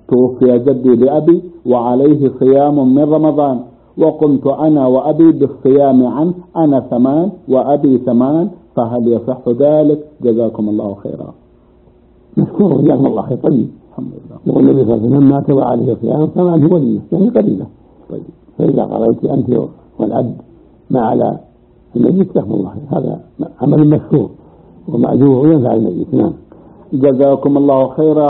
توفي جدي لأبي وعليه صيام من رمضان، وقمت أنا وأبي بالصيام عنه، أنا 8 وأبي 8، فهل يصح ذلك؟ جزاكم الله خيرا. مشكور جزاكم الله خير. طيب الحمد لله. يقول النبي صلى الله عليه وسلم: من مات وعليه صيام فماله وليه، يعني قليلة. طيب فإذا قضيت أنت والأب ما على الميت جزاكم الله خير، هذا عمل مشكور ومأجور ينفع الميت. نعم. جزاكم الله خيرا.